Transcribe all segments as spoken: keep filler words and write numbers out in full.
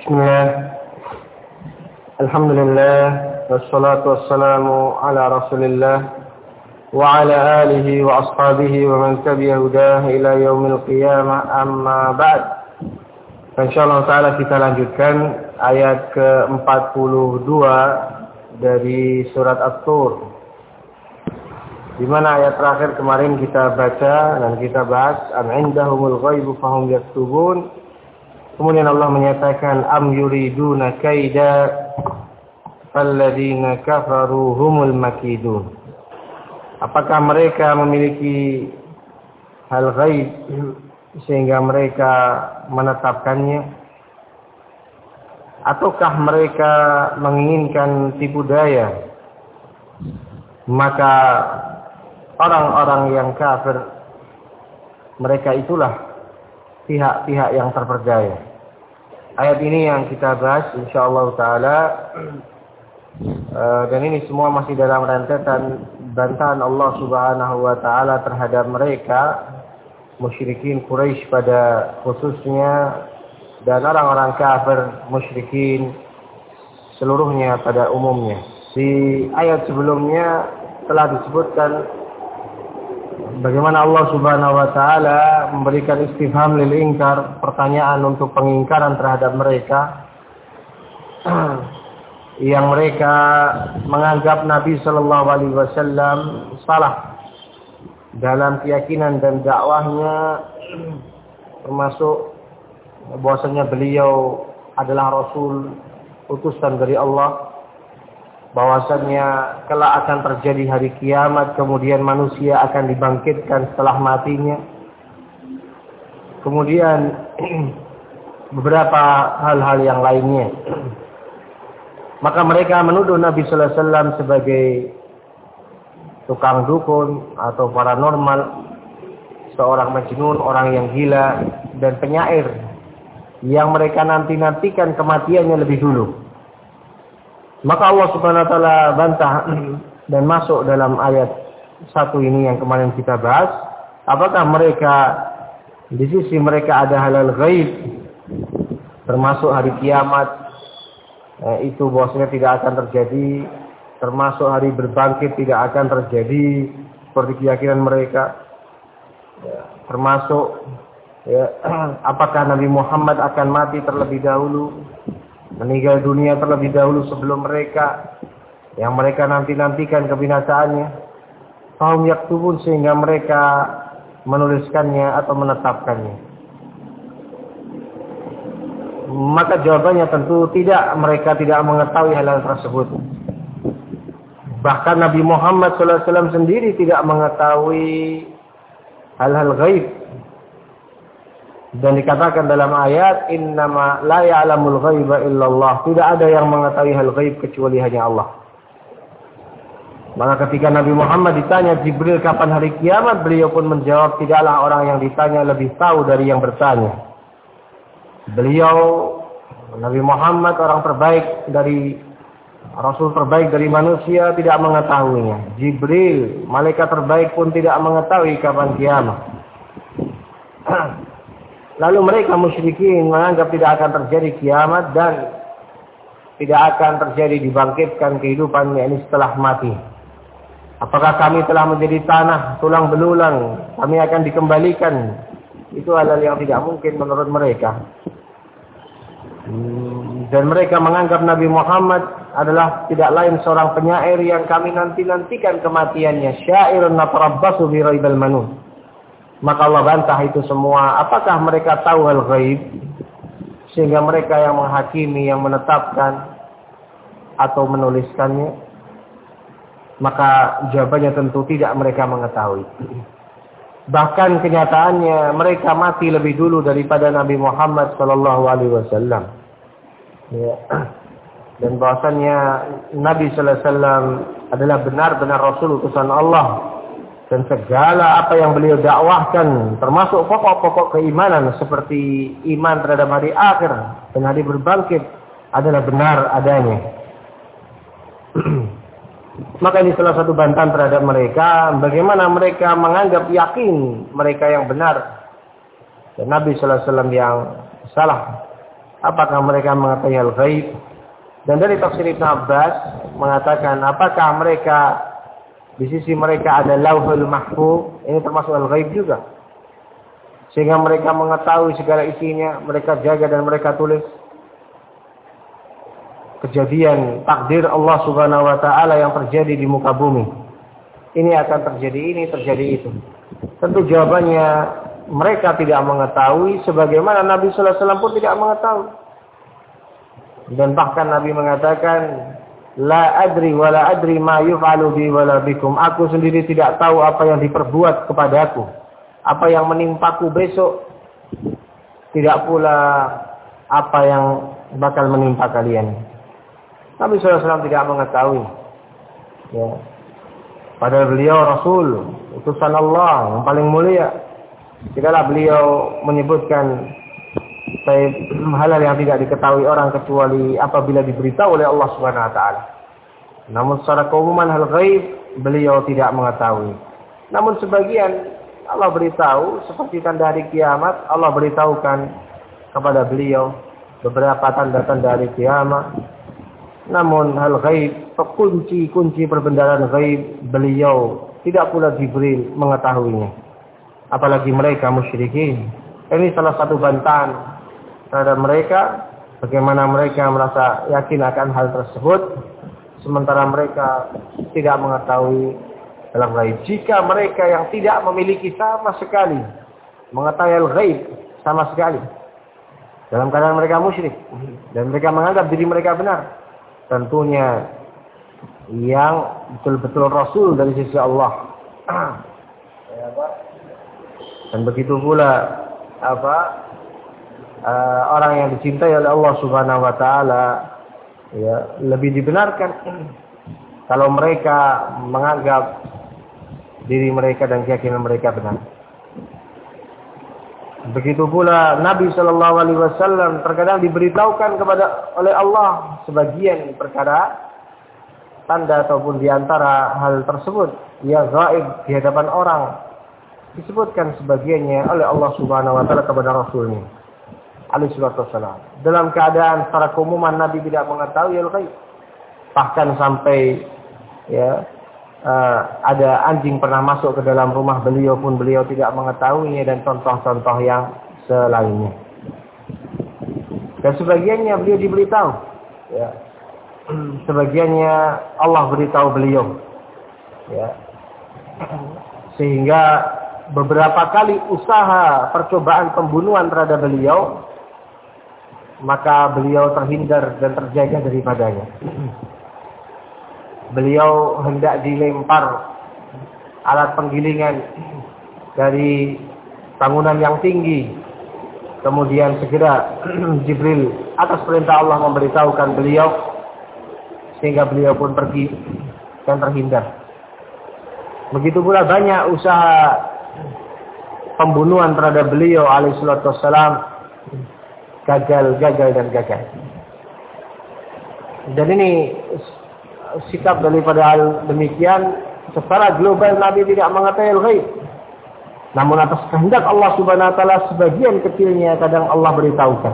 Bismillah. Alhamdulillah wassalatu wassalamu ala Rasulillah wa ala alihi wa ashabihi wa man tabi'a hudahu ila yaumil qiyamah, amma ba'd. Insyaallah taala kita lanjutkan ayat ke empat puluh dua dari surat At-Tur, di mana ayat terakhir kemarin kita baca dan kita bahas am indahumul ghaibu fahum yaktubun. Kemudian Allah menyatakan am yuriduna kaida falladzina kafaru humul makidun. Apakah mereka memiliki hal ghaib sehingga mereka menetapkannya, ataukah mereka menginginkan tipu daya? Maka orang-orang yang kafir, mereka itulah pihak-pihak yang terperdaya. Ayat ini yang kita bahas insyaallah taala, dan ini semua masih dalam rentetan bantahan Allah Subhanahu wa taala terhadap mereka musyrikin Quraisy pada khususnya, dan orang-orang kafir musyrikin seluruhnya pada umumnya. Di ayat sebelumnya telah disebutkan bagaimana Allah Subhanahu wa taala memberikan istifham lil ingkar, pertanyaan untuk pengingkaran terhadap mereka yang mereka menganggap Nabi sallallahu alaihi wasallam salah dalam keyakinan dan dakwahnya, termasuk bahwasanya beliau adalah rasul utusan dari Allah, bahwasannya kelak akan terjadi hari kiamat, kemudian manusia akan dibangkitkan setelah matinya. Kemudian beberapa hal-hal yang lainnya. Maka mereka menuduh Nabi sallallahu alaihi wasallam sebagai tukang dukun atau paranormal, seorang majnun, orang yang gila dan penyair yang mereka nanti-nantikan kematiannya lebih dulu. Maka Allah Subhanahu wa taala bantah dan masuk dalam ayat satu ini yang kemarin kita bahas. Apakah mereka di sisi mereka ada halal ghaib termasuk hari kiamat, eh, itu bahwasanya tidak akan terjadi, termasuk hari berbangkit tidak akan terjadi seperti keyakinan mereka, ya, termasuk ya, apakah Nabi Muhammad akan mati terlebih dahulu, meninggal dunia terlebih dahulu sebelum mereka, yang mereka nanti-nantikan kebinasaannya. Fahum yaktubun, sehingga mereka menuliskannya atau menetapkannya. Maka jawabannya tentu tidak, mereka tidak mengetahui hal-hal tersebut. Bahkan Nabi Muhammad sallallahu alaihi wasallam sendiri tidak mengetahui hal-hal ghaib. Dan dikatakan dalam ayat, innama la ya'lamul ghaiba illallah, tidak ada yang mengetahui hal ghaib kecuali hanya Allah. Maka ketika Nabi Muhammad ditanya Jibril kapan hari kiamat, beliau pun menjawab, tidaklah orang yang ditanya lebih tahu dari yang bertanya. Beliau, Nabi Muhammad, orang terbaik dari Rasul terbaik dari manusia, tidak mengetahuinya. Jibril, malaikat terbaik pun tidak mengetahui kapan kiamat. Lalu mereka musyrikin menganggap tidak akan terjadi kiamat dan tidak akan terjadi dibangkitkan kehidupan, yakni setelah mati. Apakah kami telah menjadi tanah, tulang belulang, kami akan dikembalikan? Itu hal-hal yang tidak mungkin menurut mereka. Dan mereka menganggap Nabi Muhammad adalah tidak lain seorang penyair yang kami nanti-nantikan kematiannya. Syairun natarabbasu bi raibal manun. Maka Allah bantah itu semua. Apakah mereka tahu hal ghaib sehingga mereka yang menghakimi, yang menetapkan atau menuliskannya? Maka jawabannya tentu tidak, mereka mengetahui. Bahkan kenyataannya mereka mati lebih dulu daripada Nabi Muhammad sallallahu alaihi wasallam. Ya. Dan bahwasannya Nabi sallallahu alaihi wasallam adalah benar-benar Rasul utusan Allah. Dan segala apa yang beliau dakwahkan, termasuk pokok-pokok keimanan seperti iman terhadap hari akhir dan hari berbangkit, adalah benar adanya. Maka ini salah satu bantahan terhadap mereka, bagaimana mereka menganggap yakin mereka yang benar dan Nabi sallallahu alaihi wasallam yang salah. Apakah mereka mengetahui hal gaib? Dan dari tafsir Ibn Abbas mengatakan, apakah mereka di sisi mereka ada lauhul mahfuz? Ini termasuk hal gaib juga. Sehingga mereka mengetahui segala isinya, mereka jaga dan mereka tulis. Kejadian takdir Allah Subhanahu wa taala yang terjadi di muka bumi. Ini akan terjadi ini, terjadi itu. Tentu jawabannya mereka tidak mengetahui, sebagaimana Nabi sallallahu alaihi wasallam pun tidak mengetahui. Dan bahkan Nabi mengatakan, la adri wa la adri ma yuf'alu bi wa la bikum. Aku sendiri tidak tahu apa yang diperbuat kepadaku, apa yang menimpaku besok, tidak pula apa yang bakal menimpa kalian. Nabi sallallahu alaihi wasallam tidak mengetahui. Ya. Padahal beliau Rasul, utusan Allah yang paling mulia. Tidaklah beliau menyebutkan hal-hal yang tidak diketahui orang kecuali apabila diberitahu oleh Allah Subhanahu wa taala. Namun secara keumuman hal gaib beliau tidak mengetahui. Namun sebagian Allah beritahu, seperti tanda hari kiamat, Allah beritahukan kepada beliau beberapa tanda-tanda hari kiamat. Namun hal gaib, kunci-kunci perbendaharaan gaib beliau tidak pula Jibril mengetahuinya. Apalagi mereka musyrikin. Ini salah satu bantahan terhadap mereka, bagaimana mereka merasa yakin akan hal tersebut, sementara mereka tidak mengetahui dalam gaib. Jika mereka yang tidak memiliki sama sekali mengetahui hal gaib sama sekali, dalam keadaan mereka musyrik dan mereka menganggap diri mereka benar, tentunya yang betul-betul Rasul dari sisi Allah. Dan begitu pula apa uh, orang yang dicintai oleh Allah Subhanahu wa taala, ya, lebih dibenarkan kalau mereka menganggap diri mereka dan keyakinan mereka benar. Begitu pula Nabi sallallahu alaihi wasallam terkadang diberitahukan kepada oleh Allah sebagian perkara, tanda ataupun diantara hal tersebut ya gaib di hadapan orang, disebutkan sebagiannya oleh Allah Subhanahu wa taala kepada Rasulnya alaihi salatu wassalam. Dalam keadaan secara keumuman Nabi tidak mengetahui hal gaib. Bahkan sampai ya uh, ada anjing pernah masuk ke dalam rumah beliau pun beliau tidak mengetahuinya, dan contoh-contoh yang selainnya. Dan sebagiannya beliau diberitahu, ya. Sebagiannya Allah beritahu beliau, ya. Sehingga beberapa kali usaha percobaan pembunuhan terhadap beliau, maka beliau terhindar dan terjaga daripadanya. Beliau hendak dilempar alat penggilingan dari bangunan yang tinggi. Kemudian segera Jibril atas perintah Allah memberitahukan beliau, sehingga beliau pun pergi dan terhindar. Begitu pula banyak usaha pembunuhan terhadap beliau alaihi salatu wassalam, gagal, gagal dan gagal. Dan ini sikap daripada hal demikian, secara global Nabi tidak mengetahui al-ghaib. Namun atas kehendak Allah Subhanahu wa taala, sebagian kecilnya kadang Allah beritahukan.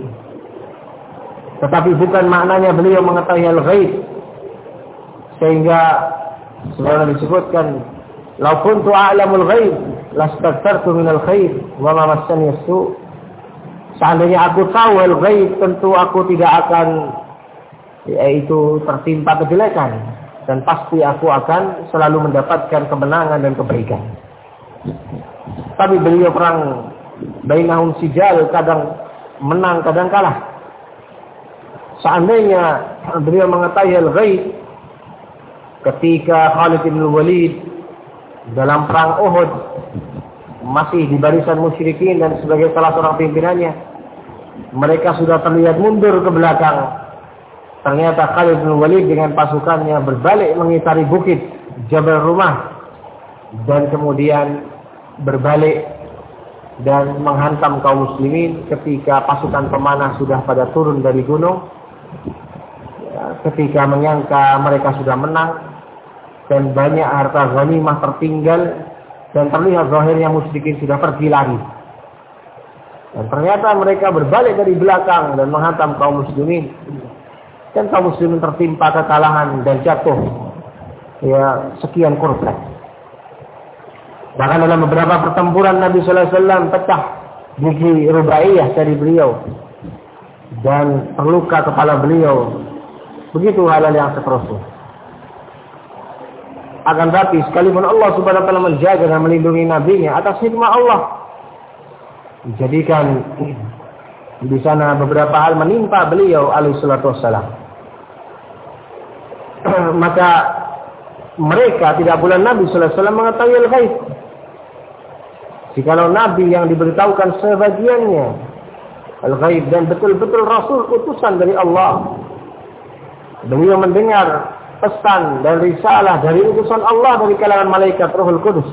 Tetapi bukan maknanya beliau mengetahui al-ghaib. Sehingga sebagaimana disebutkan, "Lau kuntu a'lamul ghaib lastaghfartu minal khair wa ma massani as-su'." Seandainya aku tahu al-ghaib, tentu aku tidak akan yaitu tertimpa kejelekan, dan pasti aku akan selalu mendapatkan kemenangan dan kebaikan. Tapi beliau perang bainahum sijal, kadang menang kadang kalah. Seandainya beliau mengetahui al-ghaib ketika Khalid bin Walid dalam perang Uhud masih di barisan musyrikin dan sebagai salah seorang pimpinannya, mereka sudah terlihat mundur ke belakang. Ternyata Khalid bin Walid dengan pasukannya berbalik mengitari bukit Jabal Rumah, dan kemudian berbalik dan menghantam kaum muslimin ketika pasukan pemanah sudah pada turun dari gunung. Ketika menyangka mereka sudah menang dan banyak harta ghanimah tertinggal, dan terlihat zahirnya musyrikin sudah pergi lari. Dan ternyata mereka berbalik dari belakang dan menghantam kaum muslimin. Dan kaum muslimin tertimpa kekalahan dan jatuh ya sekian korban. Bahkan dalam beberapa pertempuran Nabi sallallahu alaihi wasallam pecah gigi rubaiyah dari beliau dan terluka kepala beliau. Begitu hal-hal yang seterusnya. Akan tapi sekalipun Allah Subhanahu wa taala menjaga dan melindungi nabinya atas hikmah Allah, dijadikan di sana beberapa hal menimpa beliau alaihi salatu wassalam. Maka mereka tidak pula Nabi sallallahu alaihi wasallam mengetahui al-ghaib. Jikalau Nabi yang diberitahukan sebagiannya al-ghaib dan betul-betul Rasul utusan dari Allah, beliau mendengar pesan dan risalah dari utusan Allah dari kalangan malaikat Ruhul Qudus.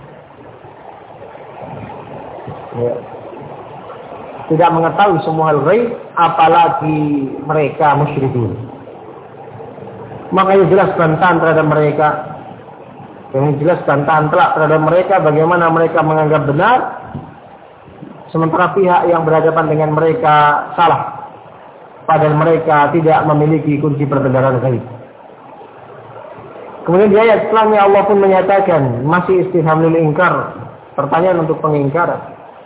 Ya. Tidak mengetahui semua hal ghaib, apalagi mereka musyrikin. Maka yang jelas bantahan terhadap mereka, yang jelas bantahan telak terhadap mereka bagaimana mereka menganggap benar, sementara pihak yang berhadapan dengan mereka salah, padahal mereka tidak memiliki kunci perbendaharaan ghaib. Kemudian di ayat setelahnya Allah pun menyatakan masih istifham lil ingkar, pertanyaan untuk pengingkaran.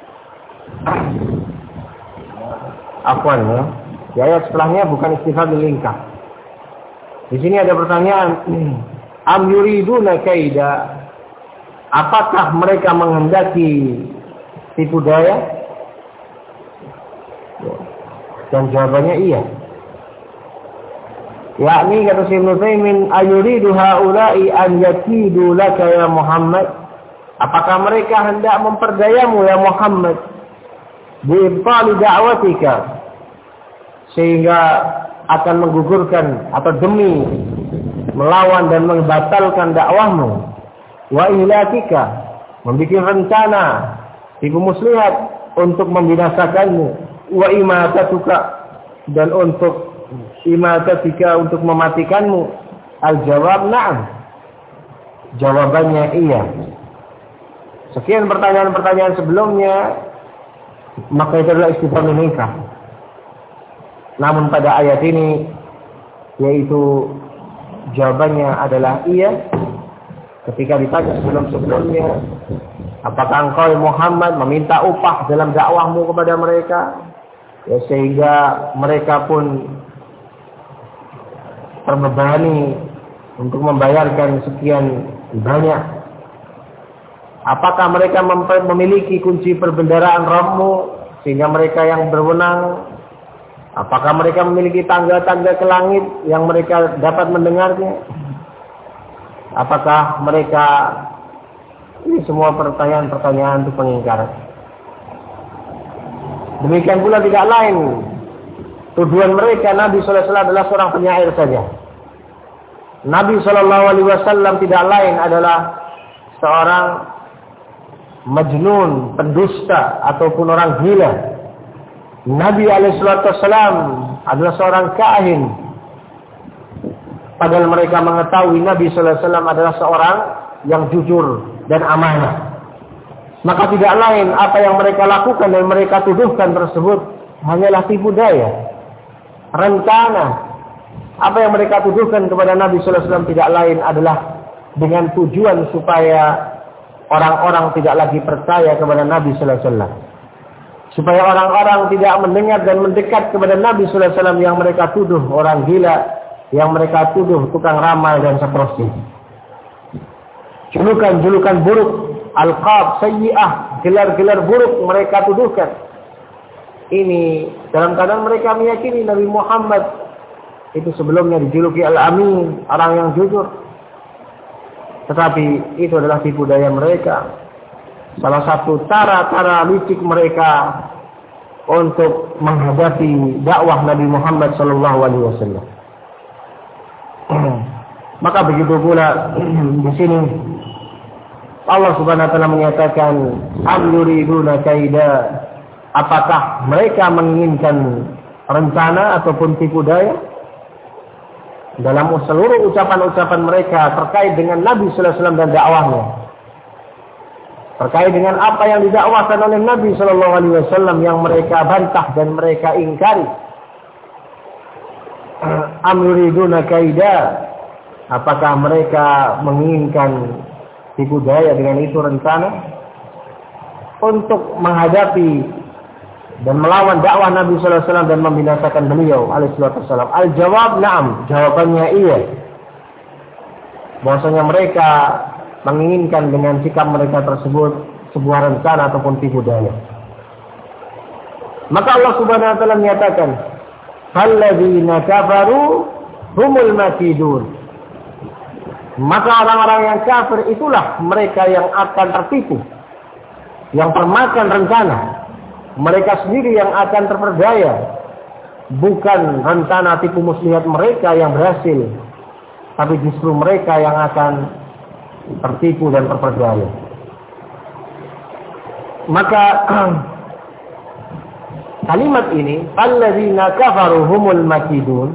Afwan ya. Di ayat setelahnya bukan istifham lil ingkar. Di sini ada pertanyaan, am yuriduna kaida? Apakah mereka menghendaki tipu daya? Dan jawabannya iya. Yakni kata Syekh Ibnu Taimin, ayuridu haula'i an yakidu laka ya Muhammad? Apakah mereka hendak memperdayamu ya Muhammad? Bi'ibtali da'watika, sehingga akan menggugurkan atau demi melawan dan membatalkan dakwahmu. Wa ihlakika, membuat rencana tipu muslihat untuk membinasakanmu. Wa imatatuka, dan untuk imatatika untuk mematikanmu. Al-jawab na'am, jawabannya iya. Sekian pertanyaan-pertanyaan sebelumnya, maka itu adalah istifham ingkar. Namun pada ayat ini, yaitu jawabannya adalah iya. Ketika ditanya sebelum-sebelumnya, apakah engkau Muhammad meminta upah dalam dakwahmu kepada mereka, ya, sehingga mereka pun terbebani untuk membayarkan sekian banyak? Apakah mereka memiliki kunci perbendaharaan Rabbmu sehingga mereka yang berwenang? Apakah mereka memiliki tangga-tangga ke langit yang mereka dapat mendengarnya? Apakah mereka, ini semua pertanyaan-pertanyaan untuk pengingkaran. Demikian pula tidak lain tuduhan mereka Nabi sallallahu alaihi wasallam adalah seorang penyair saja. Nabi sallallahu alaihi wasallam tidak lain adalah seorang majnun, pendusta ataupun orang gila. Nabi alaihi wasallam adalah seorang kahin. Padahal mereka mengetahui Nabi sallallahu alaihi wasallam adalah seorang yang jujur dan amanah. Maka tidak lain apa yang mereka lakukan dan mereka tuduhkan tersebut hanyalah tipu daya, rencana. Apa yang mereka tuduhkan kepada Nabi sallallahu alaihi wasallam tidak lain adalah dengan tujuan supaya orang-orang tidak lagi percaya kepada Nabi sallallahu alaihi wasallam. Supaya orang-orang tidak mendengar dan mendekat kepada Nabi sallallahu alaihi wasallam yang mereka tuduh orang gila, yang mereka tuduh tukang ramal dan seterusnya. Julukan-julukan buruk, alqab sayyi'ah, gelar-gelar buruk mereka tuduhkan. Ini dalam keadaan mereka meyakini Nabi Muhammad itu sebelumnya dijuluki Al-Amin, orang yang jujur. Tetapi itu adalah tipu daya mereka. Salah satu cara-cara licik mereka untuk menghadapi dakwah Nabi Muhammad sallallahu alaihi wasallam. Maka begitu pula di sini Allah Subhanahu wa taala menyatakan am yuriduna kaida, apakah mereka menginginkan rencana ataupun tipu daya? Dalam seluruh ucapan-ucapan mereka terkait dengan Nabi sallallahu alaihi wasallam dan dakwahnya. terkait dengan apa yang didakwakan oleh Nabi Shallallahu Alaihi Wasallam yang mereka bantah dan mereka ingkari. Am yuriduna kaida, apakah mereka menginginkan tipu daya dengan itu rencana untuk menghadapi dan melawan dakwah Nabi Shallallahu Alaihi Wasallam dan membinasakan beliau alaihi wasallam? Al jawab na'am, jawabannya iya. Bahwasanya mereka menginginkan dengan sikap mereka tersebut sebuah rencana ataupun tipu daya. Maka Allah Subhanahu wa taala menyatakan, "Alladzina kafaru humul makidun." Maka orang-orang yang kafir itulah mereka yang akan tertipu, yang termakan rencana. Mereka sendiri yang akan terperdaya, bukan rencana tipu muslihat mereka yang berhasil, tapi justru mereka yang akan tertipu dan terperdaya. Maka kalimat ini, alladzina kafaru humul makidun,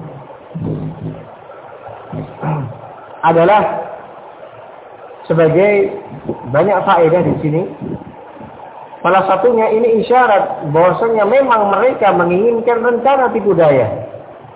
adalah sebagai banyak faedah di sini. Salah satunya ini isyarat bahwasanya memang mereka menginginkan rencana tipu daya.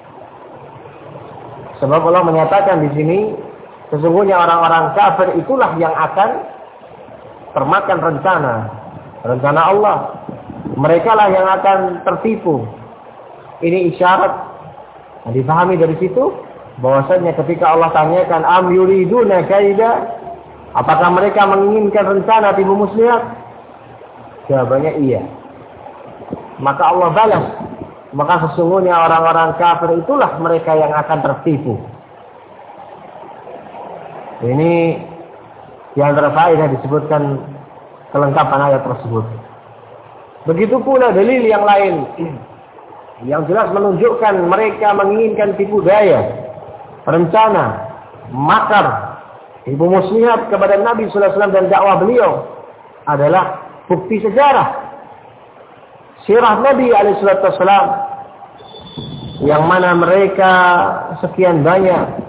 Sebab Allah menyatakan di sini, sesungguhnya orang-orang kafir itulah yang akan termakan rencana, rencana Allah. Mereka lah yang akan tertipu. Ini isyarat. Nah, dipahami dari situ bahwasanya ketika Allah tanyakan am yuriduna kaida, apakah mereka menginginkan rencana tipu muslihat? Jawabannya iya. Maka Allah balas, maka sesungguhnya orang-orang kafir itulah mereka yang akan tertipu. Ini yang terfaedah disebutkan kelengkapan ayat tersebut. Begitu pula dalil yang lain yang jelas menunjukkan mereka menginginkan tipu daya, rencana, makar, tipu muslihat kepada Nabi Sallallahu Alaihi Wasallam dan dakwah beliau adalah bukti sejarah sirah Nabi Alaihi Wasallam, yang mana mereka sekian banyak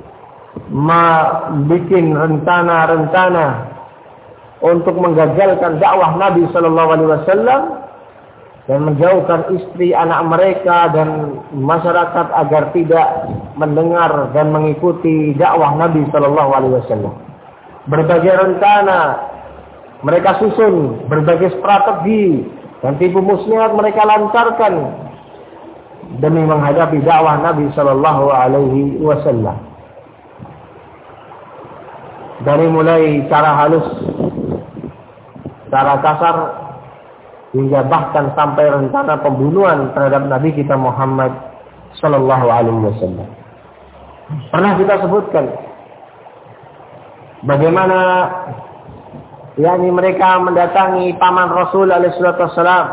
membuat rencana-rencana untuk menggagalkan dakwah Nabi Sallallahu Alaihi Wasallam dan menjauhkan istri anak mereka dan masyarakat agar tidak mendengar dan mengikuti dakwah Nabi Sallallahu Alaihi Wasallam. Berbagai rencana mereka susun, berbagai strategi dan tipu muslihat mereka lancarkan demi menghadapi dakwah Nabi Sallallahu Alaihi Wasallam. Dari mulai cara halus, cara kasar, hingga bahkan sampai rencana pembunuhan terhadap Nabi kita Muhammad Sallallahu Alaihi Wasallam. Pernah kita sebutkan bagaimana yakni mereka mendatangi paman Rasul Alaihi Wasallam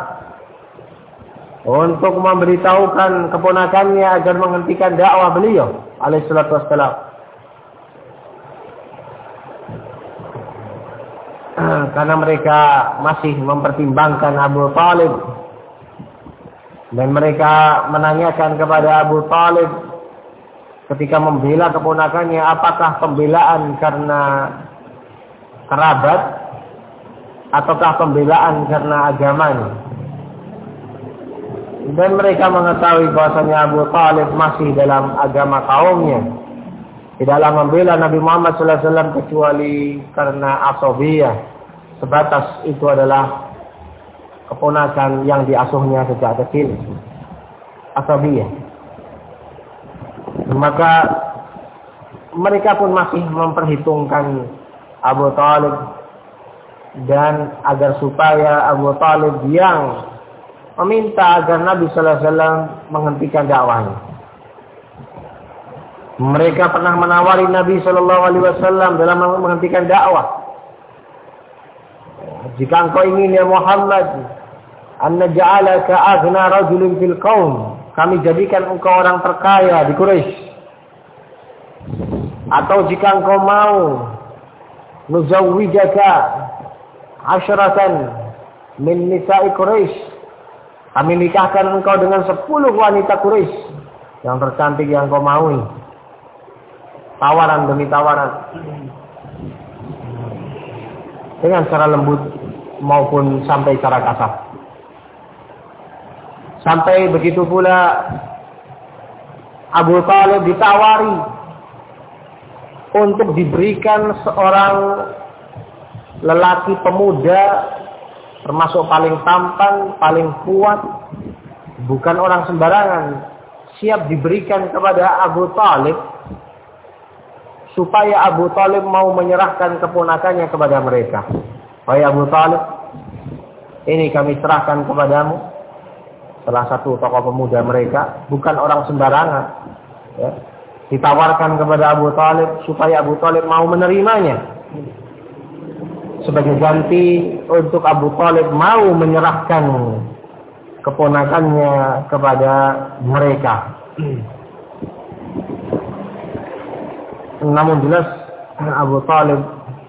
untuk memberitahukan keponakannya agar menghentikan dakwah beliau Alaihi Wasallam. Karena mereka masih mempertimbangkan Abu Talib dan mereka menanyakan kepada Abu Talib ketika membela keponakannya, apakah pembelaan karena kerabat ataukah pembelaan karena agamanya. Dan mereka mengetahui bahwasanya Abu Talib masih dalam agama kaumnya, tidaklah membela Nabi Muhammad sallallahu alaihi wasallam kecuali karena asabiyah, sebatas itu adalah keponakan yang diasuhnya sejak kecil, asabiyah. Maka mereka pun masih memperhitungkan Abu Talib, dan agar supaya Abu Talib yang meminta agar Nabi sallallahu alaihi wasallam menghentikan dakwahnya. Mereka pernah menawari Nabi Sallallahu Alaihi Wasallam dalam menghentikan dakwah. Jika engkau ingin ya Muhammad, an naj'alaka aghna rajulin fil qaum, kami jadikan engkau orang terkaya di Quraisy. Atau jika engkau mau, nuzawwijaka asyratan min nisa'i Quraisy, kami nikahkan engkau dengan sepuluh wanita Quraisy yang tercantik yang kau maui. Tawaran demi tawaran dengan cara lembut. maupun sampai cara kasar. Sampai begitu pula Abu Thalib ditawari untuk diberikan seorang lelaki pemuda termasuk paling tampan, paling kuat, bukan orang sembarangan, siap diberikan kepada Abu Thalib supaya Abu Thalib mau menyerahkan keponakannya kepada mereka. Wahai Abu Thalib, ini kami serahkan kepadamu. Salah satu tokoh pemuda mereka, bukan orang sembarangan, ya, ditawarkan kepada Abu Thalib supaya Abu Thalib mau menerimanya. Sebagai ganti untuk Abu Thalib mau menyerahkan keponakannya kepada mereka. Namun jelas Abu Thalib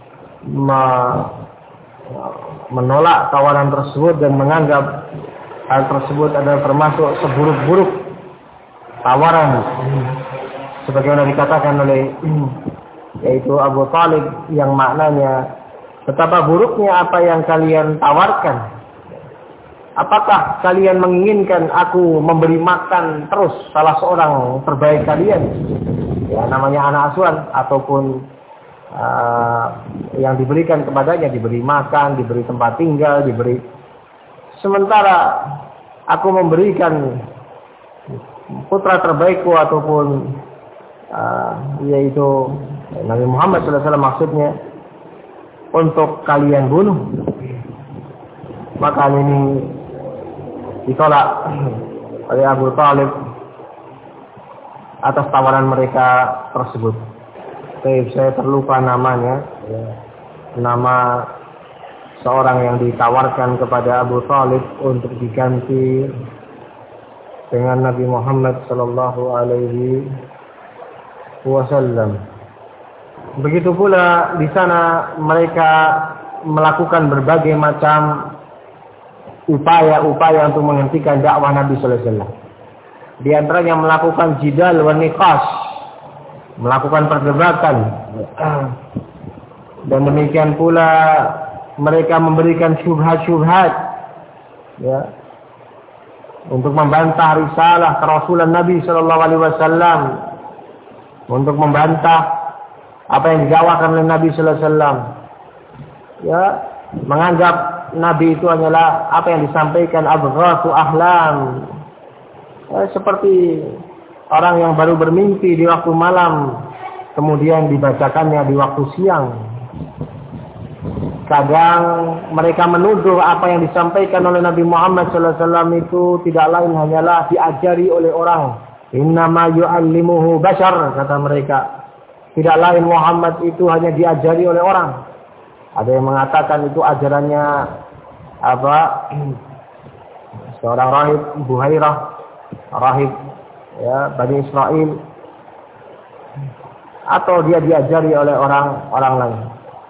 menolak tawaran tersebut dan menganggap hal tersebut adalah termasuk seburuk-buruk tawaran. Sebagaimana dikatakan oleh yaitu Abu Thalib yang maknanya, betapa buruknya apa yang kalian tawarkan. Apakah kalian menginginkan aku memberi makan terus salah seorang terbaik kalian? Ya, namanya anak asuhan ataupun uh, yang diberikan kepadanya, diberi makan, diberi tempat tinggal, diberi. Sementara aku memberikan putra terbaikku ataupun uh, yaitu Nabi Muhammad shallallahu alaihi wasallam maksudnya untuk kalian bunuh. Maka ini ditolak oleh Abu Thalib atas tawaran mereka tersebut. Baik, saya terlupa namanya, nama seorang yang ditawarkan kepada Abu Thalib untuk diganti dengan Nabi Muhammad sallallahu alaihi wasallam. Begitu pula di sana mereka melakukan berbagai macam upaya-upaya untuk menghentikan dakwah Nabi sallallahu alaihi wasallam. Di antaranya melakukan jidal wa niqash, melakukan perdebatan. Dan demikian pula mereka memberikan syubhat-syubhat, ya, untuk membantah risalah kerasulan Nabi sallallahu alaihi wasallam, untuk membantah apa yang didakwakan oleh Nabi sallallahu alaihi wasallam. Ya, menganggap Nabi itu hanyalah apa yang disampaikan abghathu ahlam. Ya, seperti orang yang baru bermimpi di waktu malam kemudian dibacakannya di waktu siang. Kadang mereka menuduh apa yang disampaikan oleh Nabi Muhammad sallallahu alaihi wasallam itu tidak lain hanyalah diajari oleh orang. Innama yu'allimuhu bashar, kata mereka. Tidak lain Muhammad itu hanya diajari oleh orang. Ada yang mengatakan itu ajarannya apa? Seorang rahib Buhairah, rahib ya Bani Israel, atau dia diajari oleh orang-orang lain.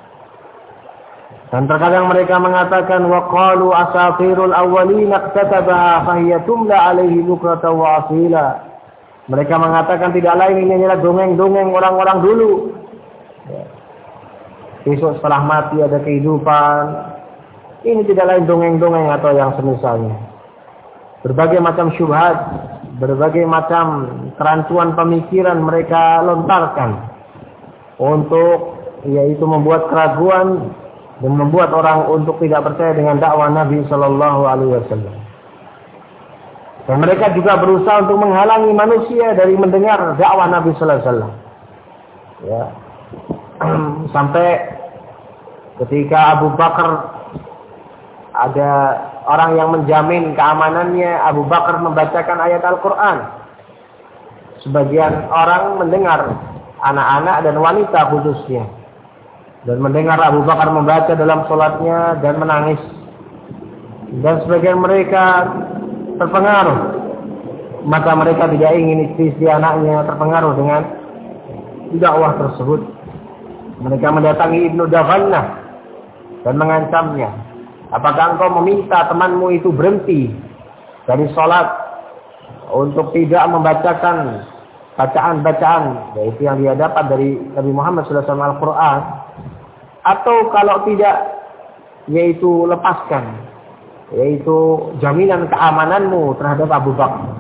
Dan terkadang mereka mengatakan waqalu asatirul awwalin iktatabaha fahiya tumla alaihi bukratan wa asila. Mereka mengatakan tidak lain ini adalah dongeng-dongeng orang-orang dulu. Ya. Besok setelah mati ada kehidupan. Ini tidak lain dongeng-dongeng atau yang semisalnya. Berbagai macam syubhat, berbagai macam kerancuan pemikiran mereka lontarkan untuk yaitu membuat keraguan dan membuat orang untuk tidak percaya dengan dakwah Nabi sallallahu alaihi wasallam. Dan mereka juga berusaha untuk menghalangi manusia dari mendengar dakwah Nabi sallallahu alaihi wasallam. Ya. Sampai ketika Abu Bakar, ada orang yang menjamin keamanannya, Abu Bakar membacakan ayat Al-Quran. Sebagian orang mendengar, anak-anak dan wanita khususnya, dan mendengar Abu Bakar membaca dalam sholatnya dan menangis. Dan sebagian mereka terpengaruh, maka mereka tidak ingin istri-istri anaknya terpengaruh dengan dakwah tersebut. Mereka mendatangi Ibnu Dafannah dan mengancamnya, apakah engkau meminta temanmu itu berhenti dari sholat untuk tidak membacakan bacaan-bacaan yaitu yang dia dapat dari Nabi Muhammad sallallahu alaihi wasallam Al-Quran, atau kalau tidak yaitu lepaskan, yaitu jaminan keamananmu terhadap Abu Bakar.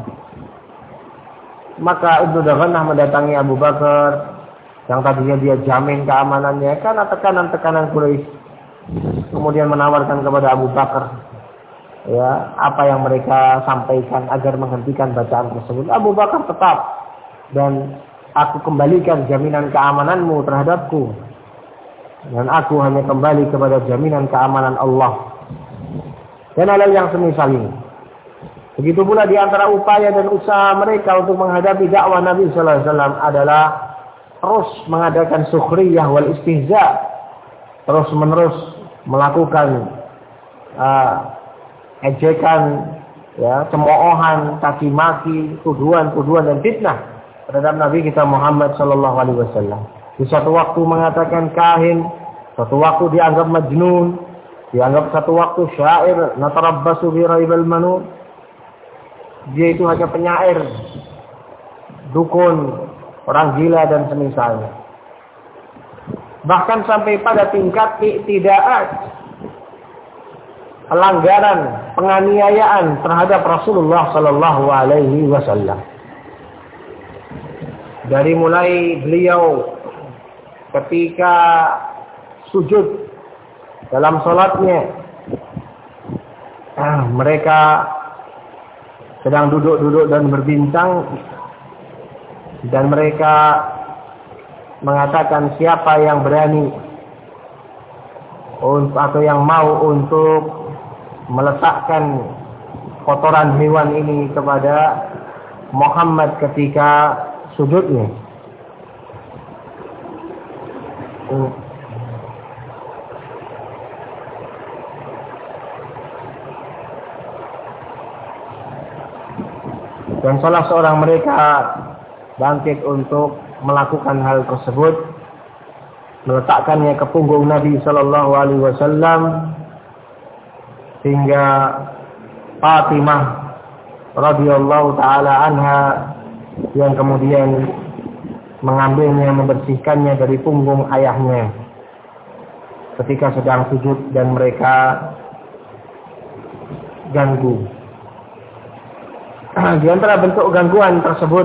Maka Ibnu Daghanah mendatangi Abu Bakar yang tadinya dia jamin keamanannya karena tekanan-tekanan Quraisy. Kemudian menawarkan kepada Abu Bakar ya apa yang mereka sampaikan agar menghentikan bacaan tersebut. Abu Bakar tetap, dan aku kembalikan jaminan keamananmu terhadapku, dan aku hanya kembali kepada jaminan keamanan Allah. Dan hal yang semisal ini. Begitu pula di antara upaya dan usaha mereka untuk menghadapi dakwah Nabi sallallahu alaihi wasallam adalah terus mengadakan sukhriyah wal istihza, terus menerus melakukan uh, ejekan, ya, cemoohan, caci maki, tuduhan-tuduhan dan fitnah terhadap Nabi kita Muhammad sallallahu alaihi wasallam. Di satu waktu mengatakan kahin, satu waktu dianggap majnun, dianggap satu waktu syair, natarabbasu bi raibal manun. Dia itu hanya penyair, dukun, orang gila dan semisalnya. Bahkan sampai pada tingkat i'tidaat, pelanggaran, penganiayaan terhadap Rasulullah sallallahu alaihi wasallam. Dari mulai beliau ketika sujud dalam salatnya, ah, mereka sedang duduk-duduk dan berbincang, dan mereka mengatakan siapa yang berani atau yang mau untuk meletakkan kotoran hewan ini kepada Muhammad ketika sujudnya. Dan salah seorang mereka bangkit untuk melakukan hal tersebut, meletakkannya ke punggung Nabi sallallahu alaihi wasallam, hingga Fatimah radhiyallahu taala anha yang kemudian mengambilnya, membersihkannya dari punggung ayahnya ketika sedang sujud dan mereka ganggu. Di antara bentuk gangguan tersebut,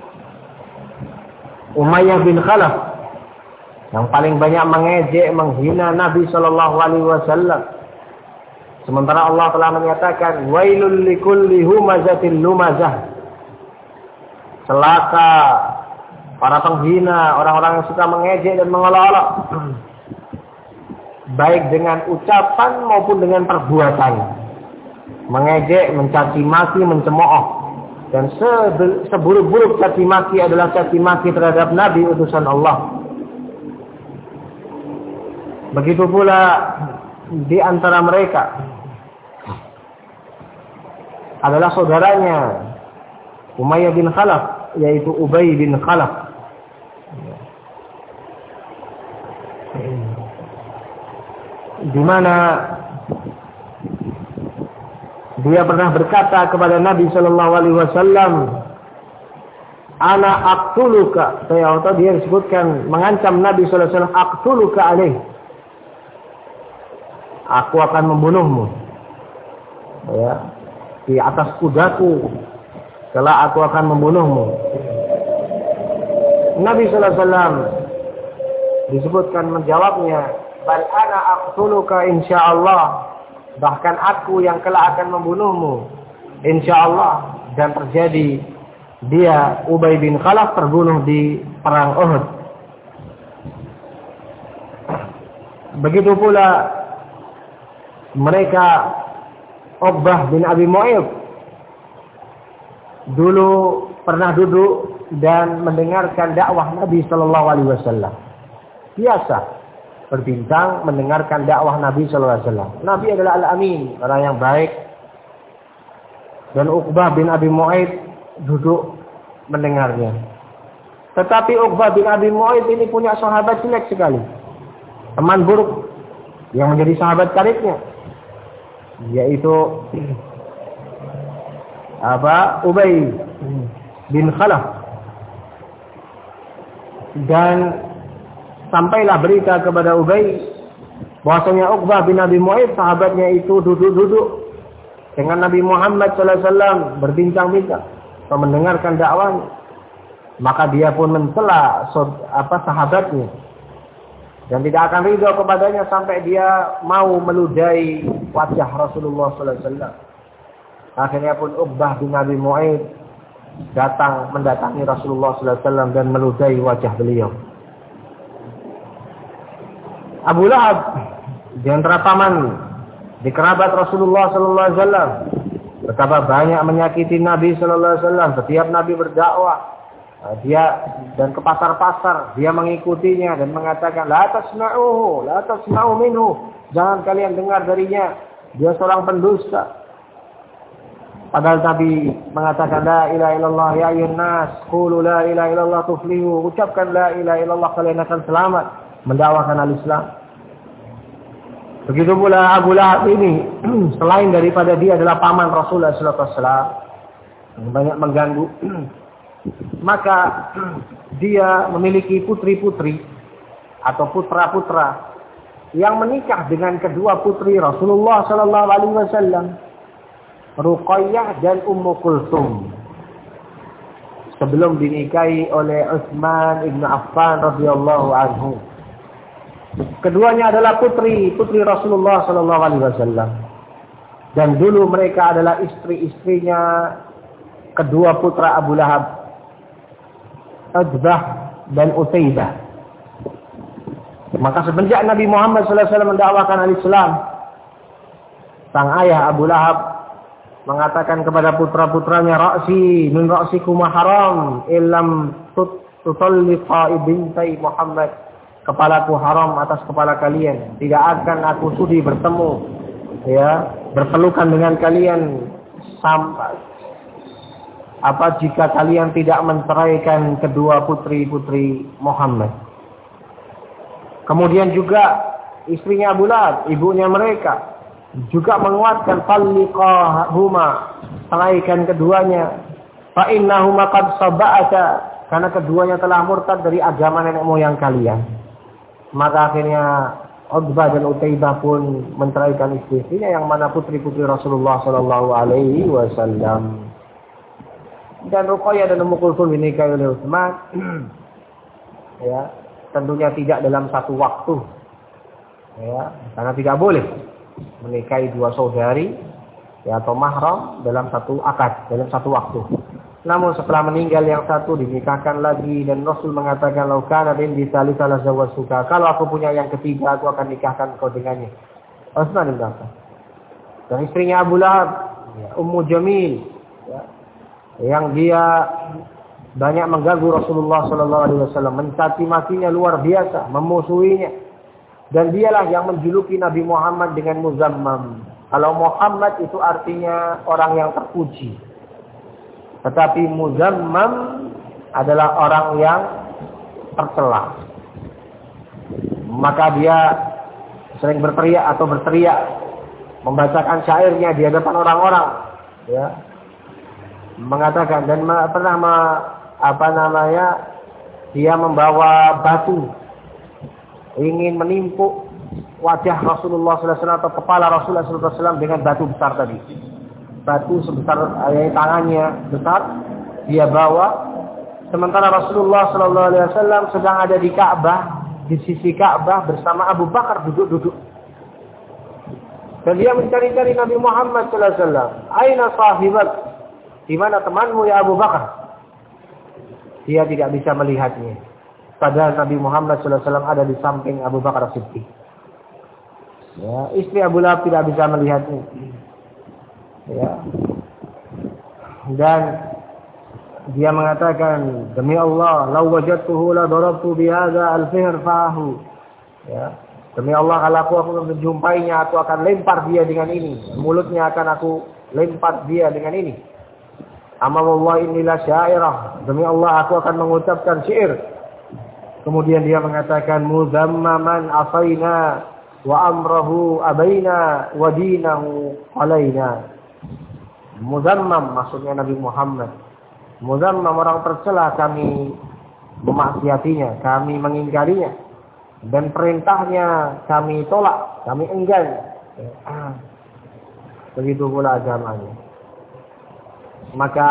Umayyah bin Khalaf yang paling banyak mengejek, menghina Nabi sallallahu alaihi wasallam. Sementara Allah telah menyatakan, wailul likulli humazatil lumazah. Celaka para penghina, orang-orang yang suka mengejek dan mengolok-olok, baik dengan ucapan maupun dengan perbuatan. Mengejek, mencaci maki, mencemooh. Dan seburuk-buruk caci maki adalah caci maki terhadap Nabi utusan Allah. Begitu pula di antara mereka adalah saudaranya Umayyah bin Khalaf, yaitu Ubay bin Khalaf. Di mana dia pernah berkata kepada Nabi sallallahu alaihi wasallam, ana aqtuluka, atau dia disebutkan mengancam Nabi sallallahu alaihi wasallam, aqtuluka alaih, aku akan membunuhmu, ya, di atas kudaku, kelak aku akan membunuhmu. Nabi sallallahu alaihi wasallam disebutkan menjawabnya, bal ana aqtuluka insyaallah, bahkan aku yang kelak akan membunuhmu insyaallah. Dan terjadi, dia Ubay bin Khalaf terbunuh di perang Uhud. Begitu pula mereka, Uqbah bin Abi Mu'ayth dulu pernah duduk dan mendengarkan dakwah Nabi sallallahu alaihi wasallam. Biasa berbincang, mendengarkan dakwah Nabi sallallahu alaihi wasallam. Nabi adalah Al-Amin, orang yang baik. Dan Uqbah bin Abi Mu'ayth duduk mendengarnya. Tetapi Uqbah bin Abi Mu'ayth ini punya sahabat jelek sekali, teman buruk yang menjadi sahabat karibnya, yaitu apa? Ubay bin Khalaf. Dan sampailah berita kepada Ubay bahwasanya Uqbah bin Abi Mu'ayth sahabatnya itu duduk-duduk dengan Nabi Muhammad sallallahu alaihi wasallam berbincang-bincang atau mendengarkan dakwahnya. Maka dia pun mencela apa sahabatnya dan tidak akan ridho kepadanya sampai dia mau meludahi wajah Rasulullah sallallahu alaihi wasallam. Akhirnya pun Uqbah bin Abi Mu'ayth datang mendatangi Rasulullah sallallahu alaihi wasallam dan meludahi wajah beliau. Abu Lahab di antara paman di kerabat Rasulullah sallallahu alaihi wasallam betapa banyak menyakiti Nabi sallallahu alaihi wasallam. Setiap Nabi berdakwah, dia dan ke pasar-pasar, dia mengikutinya dan mengatakan la tasma'uhu, la tasma'u minhu. Jangan kalian dengar darinya, dia seorang pendusta. Padahal Nabi mengatakan la ilaha illallah ya ayyuhan nas, qulu la ilaha illallah tuflihu. Ucapkan la ilaha illallah kalian akan selamat, mendakwakan al-Islam. Begitu pula Abu Lahab ini, selain daripada dia adalah paman Rasulullah sallallahu alaihi wasallam, banyak mengganggu, maka dia memiliki putri-putri atau putra-putra yang menikah dengan kedua putri Rasulullah sallallahu alaihi wasallam, Ruqayyah dan Ummu Kulthum, sebelum dinikahi oleh Utsman bin Affan radhiyallahu anhu. Keduanya adalah putri putri Rasulullah sallallahu alaihi wasallam. Dan dulu mereka adalah istri-istrinya kedua putra Abu Lahab, Utbah dan Utaibah. Maka semenjak Nabi Muhammad sallallahu alaihi wasallam mendakwakan al-Islam, sang ayah Abu Lahab mengatakan kepada putra-putranya, "Ra'si min ra'sikum haram illam tutalliqa ibntai Muhammad." Kepalaku haram atas kepala kalian. Tidak akan aku sudi bertemu, ya, berpelukan dengan kalian sampai apa jika kalian tidak menceraikan kedua putri-putri Muhammad. Kemudian juga istrinya Abu Lahab, ibunya mereka, juga menguatkan talliqahuma, ceraikan keduanya. Fa innahuma qad sabata, karena keduanya telah murtad dari agama nenek moyang kalian. Maka akhirnya Utbah dan Utaibah pun menceraikan istri-istrinya yang mana putri-putri Rasulullah sallallahu alaihi wasallam. Dan Ruqayyah dan Ummu Kulthum dinikahi oleh Utsman, ya, tentunya tidak dalam satu waktu, ya, karena tidak boleh menikahi dua saudari, ya, atau mahram dalam satu akad, dalam satu waktu. Namun setelah meninggal yang satu dinikahkan lagi, dan Rasul mengatakan laukana indi salisalah zawwasuka, kalau aku punya yang ketiga aku akan nikahkan kau dengannya. Utsman bin Affan. Dan istrinya Abu Lahab, ya, Ummu Jamil, ya, yang dia banyak mengganggu Rasulullah sallallahu alaihi wasallam, mencaci makinya luar biasa, memusuhinya. Dan dialah yang menjuluki Nabi Muhammad dengan Muzammam. Kalau Muhammad itu artinya orang yang terpuji, tetapi Muzammam adalah orang yang tercela. Maka dia sering berteriak atau berteriak, membacakan syairnya di hadapan orang-orang, ya, mengatakan dan pernah me, apa namanya dia membawa batu ingin menimpuk wajah Rasulullah sallallahu alaihi wasallam atau kepala Rasulullah sallallahu alaihi wasallam dengan batu besar tadi. Batu sebesar ayat tangannya besar dia bawa, sementara Rasulullah sallallahu alaihi wasallam sedang ada di Ka'bah, di sisi Ka'bah bersama Abu Bakar duduk-duduk. Dan dia mencari-cari Nabi Muhammad sallallahu alaihi wasallam. Aina sahibak? Di mana temanmu ya Abu Bakar? Dia tidak bisa melihatnya. Padahal Nabi Muhammad sallallahu alaihi wasallam ada di samping Abu Bakar Siddiq. Ya, istri Abu Lahab tidak bisa melihatnya. Ya. Dan dia mengatakan, demi Allah, law wajadtuhu la darabtu bihadza al-fihr fahu. Ya. Demi Allah, kalau aku akan menjumpainya, aku akan lempar dia dengan ini. Mulutnya akan aku lempar dia dengan ini. Amalullah inilah syairah. Demi Allah, aku akan mengucapkan syair. Kemudian dia mengatakan, muzammaman asaina wa amrahu abaina wa dinahu alaina. Muzammam maksudnya Nabi Muhammad. Muzammam orang tercela, kami memaksiatinya, kami mengingkarinya. dan perintahnya kami tolak, kami enggan. Begitu pula agamanya. Maka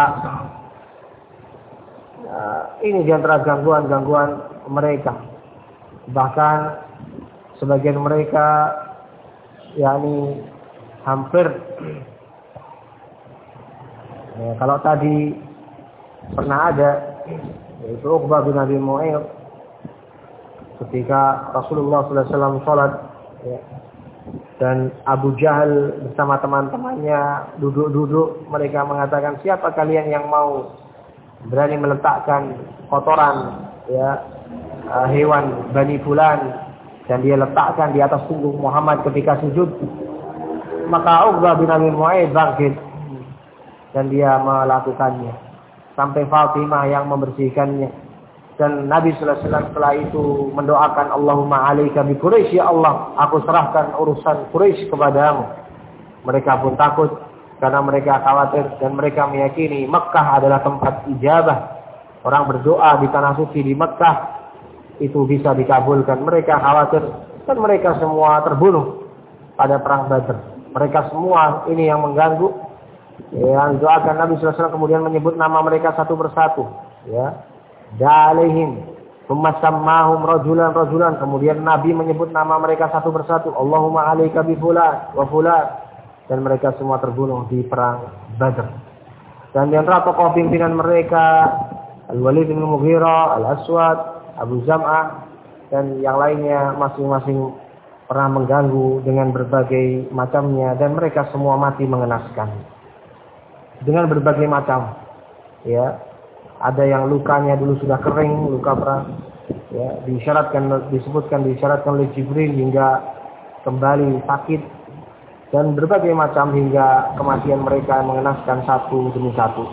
uh, ini diantara gangguan-gangguan mereka. Bahkan sebagian mereka yakni hampir ya, kalau tadi pernah ada yaitu Uqbah bin Abi Mu'ayth ketika Rasulullah sallallahu alaihi wasallam sholat ya, dan Abu Jahal bersama teman-temannya duduk-duduk, mereka mengatakan, siapa kalian yang mau berani meletakkan kotoran ya uh, hewan Bani Fulan dan dia letakkan di atas punggung Muhammad ketika sujud. Maka Uqbah bin Abi Mu'ayth bangkit dan dia melakukannya sampai Fatimah yang membersihkannya. Dan Nabi sallallahu alaihi wasallam setelah itu mendoakan, Allahumma alaika bi Quraisy, ya Allah, aku serahkan urusan Quraisy kepadamu. Mereka pun takut karena mereka khawatir dan mereka meyakini Mekkah adalah tempat ijabah. Orang berdoa di tanah suci di Mekkah itu bisa dikabulkan. Mereka khawatir dan mereka semua terbunuh pada perang Badar. Mereka semua ini yang mengganggu. Yang doakan Nabi sallallahu alaihi wasallam kemudian menyebut nama mereka satu persatu, ya. Da'alaihim thumma sammahum rajulan-rajulan, kemudian Nabi menyebut nama mereka satu persatu, Allahumma alaika bi fulan wa fulan, dan mereka semua terbunuh di perang Badar. Dan di antara tokoh pimpinan mereka Al-Walid bin Mughirah, Al-Aswad, Abu Zam'ah dan yang lainnya masing-masing pernah mengganggu dengan berbagai macamnya dan mereka semua mati mengenaskan dengan berbagai macam, ya. Ada yang lukanya dulu sudah kering, luka perang, ya, disyaratkan, disebutkan, disyaratkan oleh Jibril hingga kembali sakit dan berbagai macam hingga kematian mereka mengenaskan satu demi satu.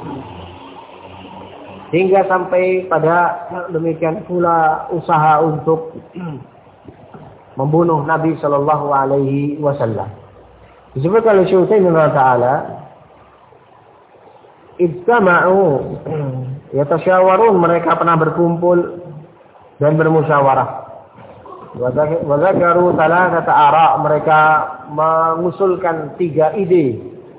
Hingga sampai pada demikian pula usaha untuk membunuh Nabi Shallallahu Alaihi Wasallam. Disebutkan oleh Syekh Utsaimin Taala, ijtama'u yatasyawarun, mereka pernah berkumpul dan bermusyawarah. Wa dzakaru thalathata ara', mereka mengusulkan tiga ide.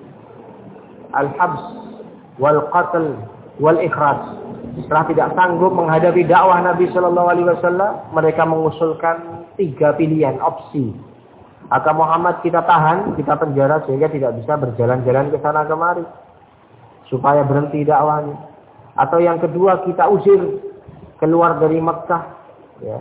Al-habs wal qatl wal ikhraj. Setelah tidak sanggup menghadapi dakwah Nabi sallallahu alaihi wasallam, mereka mengusulkan tiga pilihan opsi. Agar Muhammad kita tahan, kita penjara sehingga tidak bisa berjalan-jalan ke sana kemari supaya berhenti dakwahnya. Atau yang kedua, kita usir keluar dari Mekkah, ya,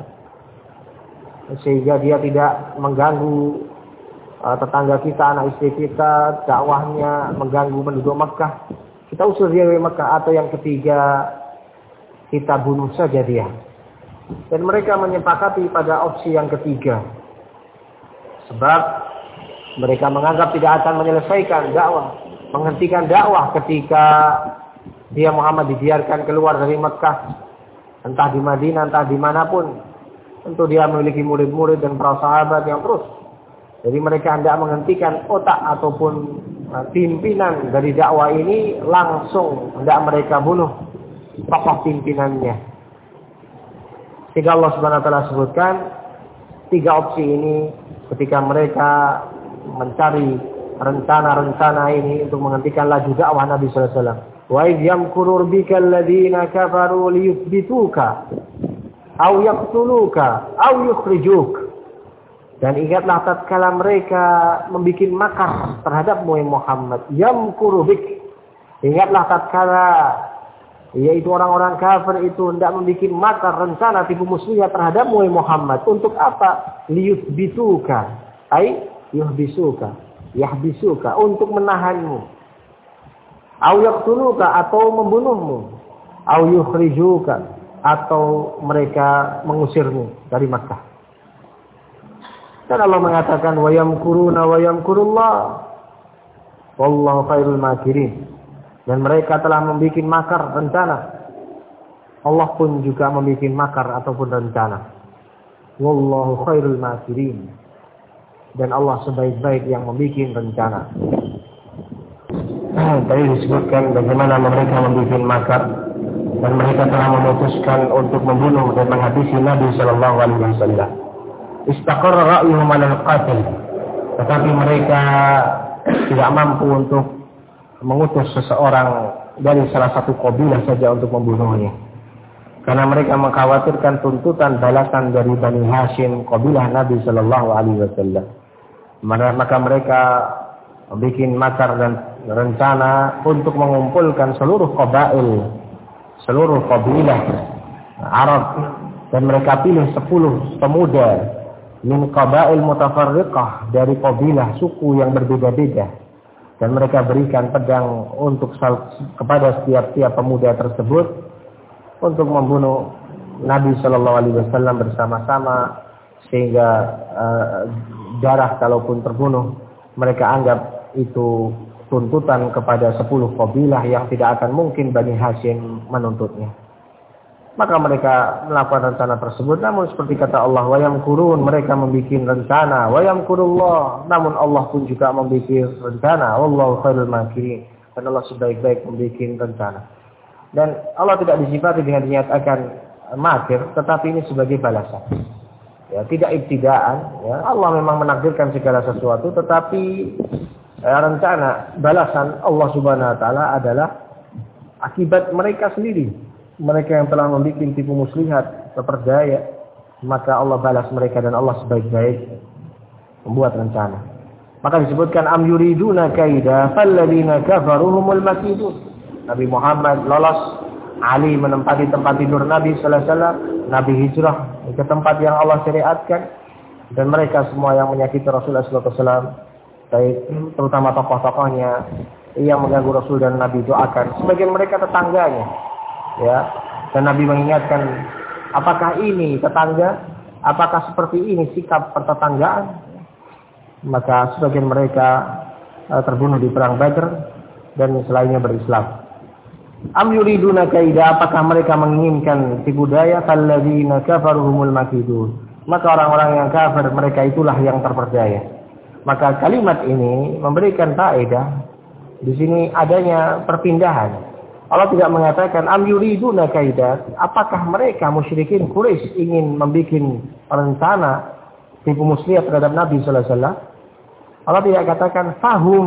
sehingga dia tidak mengganggu uh, tetangga kita, anak istri kita, dakwahnya mengganggu penduduk Mekkah. Kita usir dia dari Mekkah. Atau yang ketiga, kita bunuh saja dia. Dan mereka menyepakati pada opsi yang ketiga, sebab mereka menganggap tidak akan menyelesaikan dakwah, menghentikan dakwah ketika dia Muhammad dibiarkan keluar dari Mekkah, entah di Madinah, entah dimanapun. Tentu dia memiliki murid-murid dan para sahabat yang terus. Jadi mereka hendak menghentikan otak ataupun pimpinan dari dakwah ini, langsung hendak mereka bunuh tokoh pimpinannya. Sehingga Allah Subhanahu wa taala sebutkan tiga opsi ini ketika mereka mencari rencana-rencana ini untuk menghentikan laju dakwah Nabi sallallahu alaihi wasallam. Wa idh yamkuru bika alladziina kafaru liyuthbituka aw yaqtuluka aw yukhrijuk. Dan ingatlah tatkala mereka membikin makar terhadapmu Muhammad. Yamkuru bik. Ingatlah tatkala yaitu orang-orang kafir itu hendak membikin makar, rencana, tipu muslihat terhadapmu Muhammad. Untuk apa? Liyuthbituka, ai yuhbisuka, yahbisuka, untuk menahanmu. Au yaqtuluka, atau membunuhmu. Au yukhrijuka, atau mereka mengusirmu dari Makkah. Dan Allah mengatakan wa yamkuruna wa yamkurullah wallahu khairul makirin. Dan mereka telah membuat makar, rencana. Allah pun juga membuat makar ataupun rencana. Wallahu khairul makirin. Dan Allah sebaik-baik yang membuat rencana. Tadi disebutkan bagaimana mereka membuat makar dan mereka telah memutuskan untuk membunuh dan menghabisi Nabi Sallallahu Alaihi Wasallam. istaqarra ra'yuhum 'ala al-qatl. Tetapi mereka tidak mampu untuk mengutus seseorang dari salah satu kabilah saja untuk membunuhnya. Karena mereka mengkhawatirkan tuntutan balasan dari Bani Hashim, kabilah Nabi sallallahu alaihi wasallam. Maka mereka membuat makar dan rencana untuk mengumpulkan seluruh kabilah, seluruh kabilah Arab, dan mereka pilih sepuluh pemuda min qabail mutafarriqah, dari kabilah suku yang berbeda-beda, dan mereka berikan pedang untuk kepada setiap-tiap pemuda tersebut untuk membunuh Nabi sallallahu alaihi wasallam bersama-sama, sehingga uh, darah kalaupun terbunuh mereka anggap itu tuntutan kepada sepuluh kabilah yang tidak akan mungkin Bani Hashim menuntutnya. Maka mereka melakukan rencana tersebut, namun seperti kata Allah, wa yamkurun, mereka membuat rencana, wa yamkurullah, namun Allah pun juga membuat rencana, wallahu khairul makirin, dan Allah sebaik-baik membuat rencana. Dan Allah tidak disifati dengan dinyatakan makir, tetapi ini sebagai balasan. Ya, tidak ibtidaan, ya. Allah memang menakdirkan segala sesuatu, tetapi ya, rencana balasan Allah Subhanahu wa taala adalah akibat mereka sendiri. Mereka yang telah membuat tipu muslihat, terperdaya, maka Allah balas mereka dan Allah sebaik-baik membuat rencana. Maka disebutkan am yuriduna kaida falladzina kafaru humul makidun. Nabi Muhammad lolos, Ali menempati tempat tidur Nabi sallallahu alaihi wasallam, Nabi hijrah ke tempat yang Allah syariatkan, dan mereka semua yang menyakiti Rasulullah sallallahu alaihi wasallam, baik terutama tokoh-tokohnya yang mengganggu Rasul dan Nabi doakan, sebagian mereka tetangganya, ya. Dan Nabi mengingatkan, apakah ini tetangga? Apakah seperti ini sikap pertetanggaan? Maka sebagian mereka uh, terbunuh di perang Badr dan selainnya berislam. Am yuriduna kaida, apakah mereka menginginkan tipu daya? Kalladzina kafaruhumul makidun, maka orang-orang yang kafir mereka itulah yang terperdaya. Maka kalimat ini memberikan faedah di sini adanya perpindahan. Allah tidak mengatakan am yuriduna kaida, apakah mereka musyrikin Quraisy ingin membuat rencana tipu muslihat terhadap Nabi sallallahu alaihi wasallam. Allah tidak katakan fahum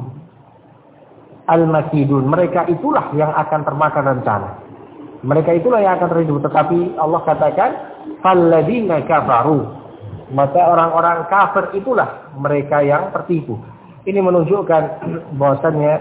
al-makidun, mereka itulah yang akan termakan rencana. Mereka itulah yang akan terhidup. Tetapi Allah katakan falladzina kafaru, maka orang-orang kafir itulah mereka yang tertipu. Ini menunjukkan bahwasannya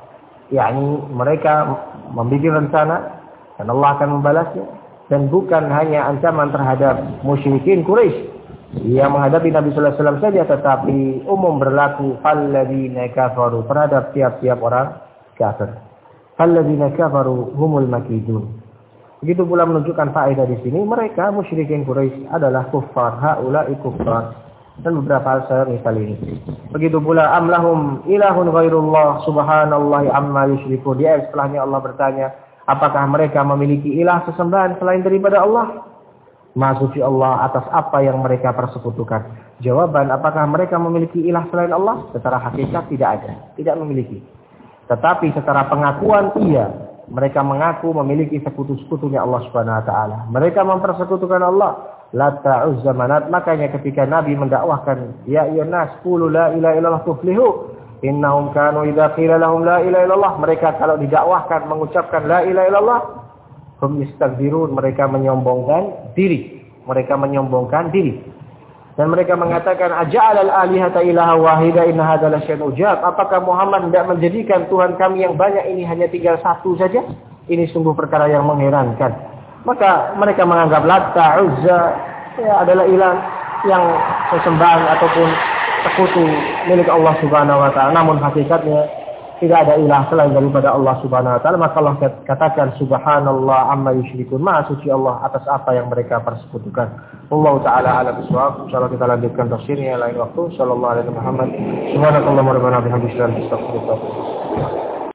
yakni mereka membuat rencana dan Allah akan membalasnya, dan bukan hanya ancaman terhadap musyrikin Quraisy yang menghadapi Nabi sallallahu alaihi wasallam saja, tetapi umum berlaku falladzina kafaru terhadap tiap-tiap orang kafir. Falladzina kafaru humul makidun. Begitu pula menunjukkan faedah di sini, mereka musyrikin Quraisy adalah kuffar, haula'i kuffar, dan beberapa hal saya misal ini. Begitu pula amlahum ilahun ghairullah subhanallahi amma yusyrikun. Dia setelahnya Allah bertanya, apakah mereka memiliki ilah sesembahan selain daripada Allah? Maha suci Allah atas apa yang mereka persekutukan. Jawaban, apakah mereka memiliki ilah selain Allah? Secara hakikat tidak ada, tidak memiliki. Tetapi secara pengakuan iya, mereka mengaku memiliki sekutu-sekutunya Allah Subhanahu wa taala. Mereka mempersekutukan Allah. La ta'uzza manat, makanya ketika Nabi mendakwahkan ya ayyuhan nas qulu la ilaha illallah tuflihu innahum kanu idza qila lahum la ilaha illallah, mereka kalau didakwahkan mengucapkan la ilaha illallah hum yastakbirun, mereka menyombongkan diri, mereka menyombongkan diri. Dan mereka mengatakan aja'al al-alihata ilaha wahida inna hadza lasyai'un ujab, apakah Muhammad tidak menjadikan Tuhan kami yang banyak ini hanya tinggal satu saja? Ini sungguh perkara yang mengherankan. Maka mereka menganggap Latta, Uzza ya, adalah ilah yang sesembahan ataupun sekutu milik Allah Subhanahu wa taala. Namun hakikatnya tidak ada ilah selain daripada Allah Subhanahu wa taala. Maka Allah katakan subhanallah amma yusyrikun, maha suci Allah atas apa yang mereka persekutukan. Allah taala a'lam bishawab. Insyaallah kita lanjutkan tafsirnya lain waktu. Sallallahu alaihi Muhammad. Subhanakallahumma rabbana bihamdika asyhadu an la ilaha illa anta astaghfiruka wa atubu ilaik.